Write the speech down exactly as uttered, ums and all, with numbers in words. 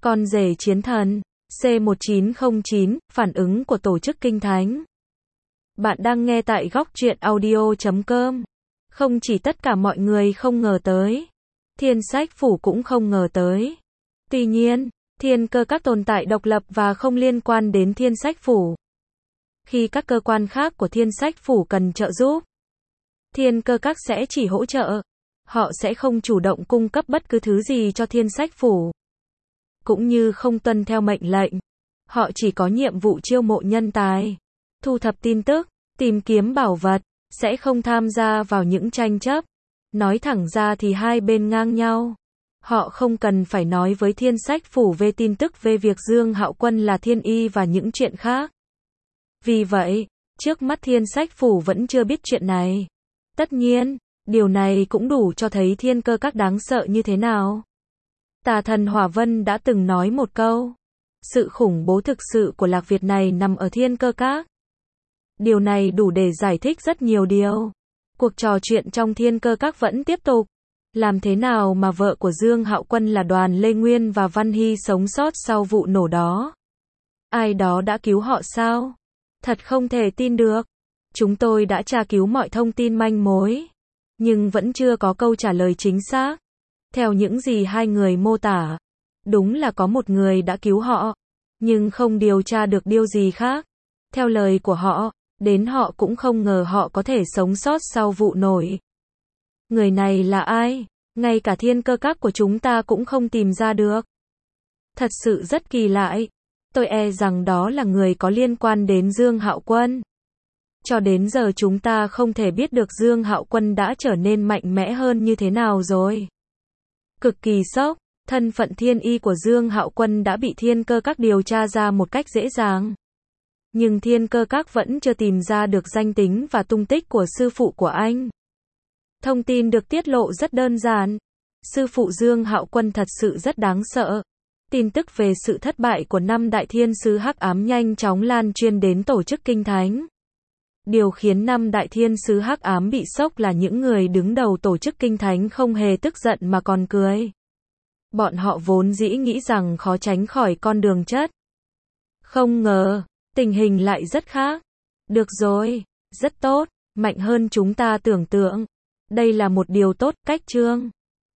Con rể chiến thần. C một chín không chín, phản ứng của tổ chức kinh thánh. Bạn đang nghe tại góc truyện audio chấm com. Không chỉ tất cả mọi người không ngờ tới, Thiên Sách Phủ cũng không ngờ tới. Tuy nhiên, Thiên Cơ Các tồn tại độc lập và không liên quan đến Thiên Sách Phủ. Khi các cơ quan khác của Thiên Sách Phủ cần trợ giúp, Thiên Cơ Các sẽ chỉ hỗ trợ. Họ sẽ không chủ động cung cấp bất cứ thứ gì cho Thiên Sách Phủ, cũng như không tuân theo mệnh lệnh. Họ chỉ có nhiệm vụ chiêu mộ nhân tài, thu thập tin tức, tìm kiếm bảo vật, sẽ không tham gia vào những tranh chấp. Nói thẳng ra thì hai bên ngang nhau. Họ không cần phải nói với Thiên Sách Phủ về tin tức về việc Dương Hạo Quân là thiên y và những chuyện khác. Vì vậy, trước mắt Thiên Sách Phủ vẫn chưa biết chuyện này. Tất nhiên, điều này cũng đủ cho thấy Thiên Cơ Các đáng sợ như thế nào. Tà thần Hỏa Vân đã từng nói một câu, sự khủng bố thực sự của Lạc Việt này nằm ở Thiên Cơ Các. Điều này đủ để giải thích rất nhiều điều. Cuộc trò chuyện trong Thiên Cơ Các vẫn tiếp tục. Làm thế nào mà vợ của Dương Hạo Quân là Đoàn Lê Nguyên và Văn Hy sống sót sau vụ nổ đó? Ai đó đã cứu họ sao? Thật không thể tin được. Chúng tôi đã tra cứu mọi thông tin manh mối, nhưng vẫn chưa có câu trả lời chính xác. Theo những gì hai người mô tả, đúng là có một người đã cứu họ, nhưng không điều tra được điều gì khác. Theo lời của họ, đến họ cũng không ngờ họ có thể sống sót sau vụ nổi. Người này là ai? Ngay cả Thiên Cơ Các của chúng ta cũng không tìm ra được. Thật sự rất kỳ lạ. Tôi e rằng đó là người có liên quan đến Dương Hạo Quân. Cho đến giờ chúng ta không thể biết được Dương Hạo Quân đã trở nên mạnh mẽ hơn như thế nào rồi. Cực kỳ sốc, thân phận thiên y của Dương Hạo Quân đã bị Thiên Cơ Các điều tra ra một cách dễ dàng. Nhưng Thiên Cơ Các vẫn chưa tìm ra được danh tính và tung tích của sư phụ của anh. Thông tin được tiết lộ rất đơn giản. Sư phụ Dương Hạo Quân thật sự rất đáng sợ. Tin tức về sự thất bại của năm đại thiên sứ hắc ám nhanh chóng lan truyền đến tổ chức kinh thánh. Điều khiến năm đại thiên sứ hắc ám bị sốc là những người đứng đầu tổ chức kinh thánh không hề tức giận mà còn cười. Bọn họ vốn dĩ nghĩ rằng khó tránh khỏi con đường chết. Không ngờ, tình hình lại rất khác. Được rồi, rất tốt, mạnh hơn chúng ta tưởng tượng. Đây là một điều tốt, cách chương.